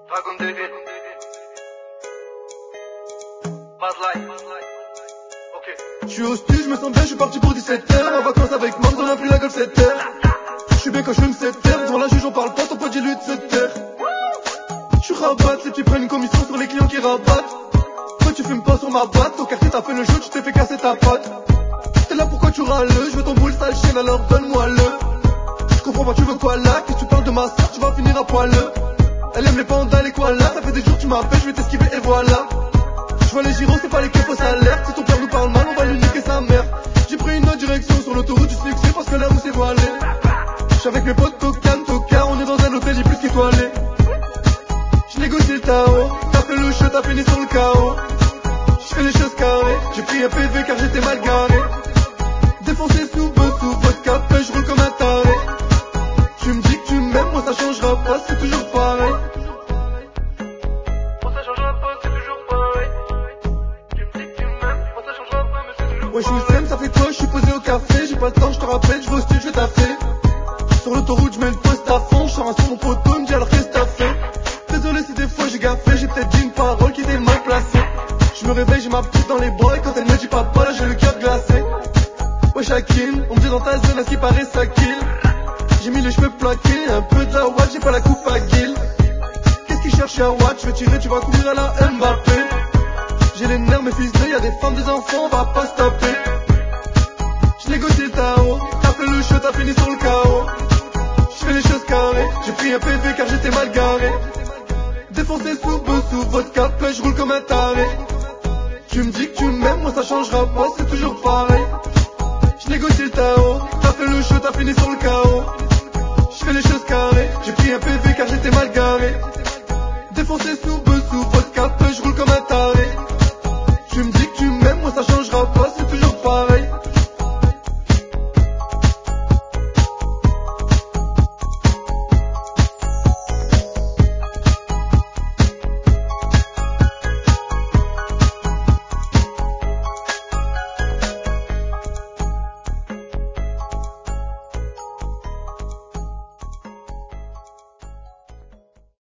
Dragon Devil. Bad Light. Ok. Je suis au stu, je me sens bien, je suis parti pour 17h. En vacances avec Mams, on a pris la golf 7h. Je suis bien quand je fume 7h. Devant la juge, on parle pas, ton pote dis-lui de se taire. Je suis rabatte, c'est que tu prennes une commission sur les clients qui rabattent. Toi tu fumes pas sur ma batte, ton quartier t'as fait le jeu, tu t'es fait casser ta patte. T'es là pourquoi tu râles, je veux ton boule sale chienne, alors donne-moi-le. Je comprends pas, tu veux quoi là? Qu'est-ce que tu parles de ma soeur, tu vas finir à poil. Elle aime les pandas, les koalas, ça fait des jours que tu m'appelles, je vais t'esquiver et voilà. Je vois les gyros, c'est pas les keufs aux alertes. Si ton père nous parle mal, on va lui niquer sa mère. J'ai pris une autre direction sur l'autoroute du succès parce que là où c'est voilé. Je suis avec mes potes tocan, tocard, on est dans un hôtel, j'ai plus qu'étoilé. Je négocie le Tao, t'as fait le show, t'as fini sur le chaos. Je fais les choses carrées, j'ai pris un PV car j'étais mal garé. Défoncé sous vodka, je roule comme un taré. Tu me dis que tu m'aimes, moi ça changera pas, c'est toujours pareil. Moi ça changera pas, c'est toujours pareil. Tu me dis que tu m'aimes, moi ça changera pas, mais c'est toujours Ouais, je suis le ça fait quoi, je suis posé au café. J'ai pas le temps, je te rappelle, je vais au studio, je vais taffer. Sur l'autoroute, je mets le poste à fond. Je sors un son, mon poteau, il me dit alors qu'est-ce que t'as fait? Désolé si des fois j'ai gaffé, j'ai peut-être dit une parole qui était mal placée. Je me réveille, j'ai ma petite dans les bras et quand elle me dit papa, là j'ai le cœur glacé. Ouais, Shaquille, on me dit dans ta zone, à ce qui paraît ça kill. J'ai mis les cheveux plaqués, un peu de la watt, j'ai pas la coupe à Guil. Qu'est-ce qu'il cherche à watt? Je vais tirer, tu vas courir à la Mbappé. J'ai les nerfs, mes fils de, y'a des femmes, des enfants, on va pas se taper. Je négocie le Tao, t'as fait le show, t'as fini sur le chaos. Je fais les choses carrées, j'ai pris un PV car j'étais mal garé. Défoncé sous vodka, je roule comme un taré. Tu me dis que tu m'aimes, moi ça changera pas, c'est toujours pareil. Je négocie le Tao, t'as fait le show, t'as fini sur le chaos. Je fais les choses carrées, j'ai pris un PV car j'étais mal garé. Défoncé sous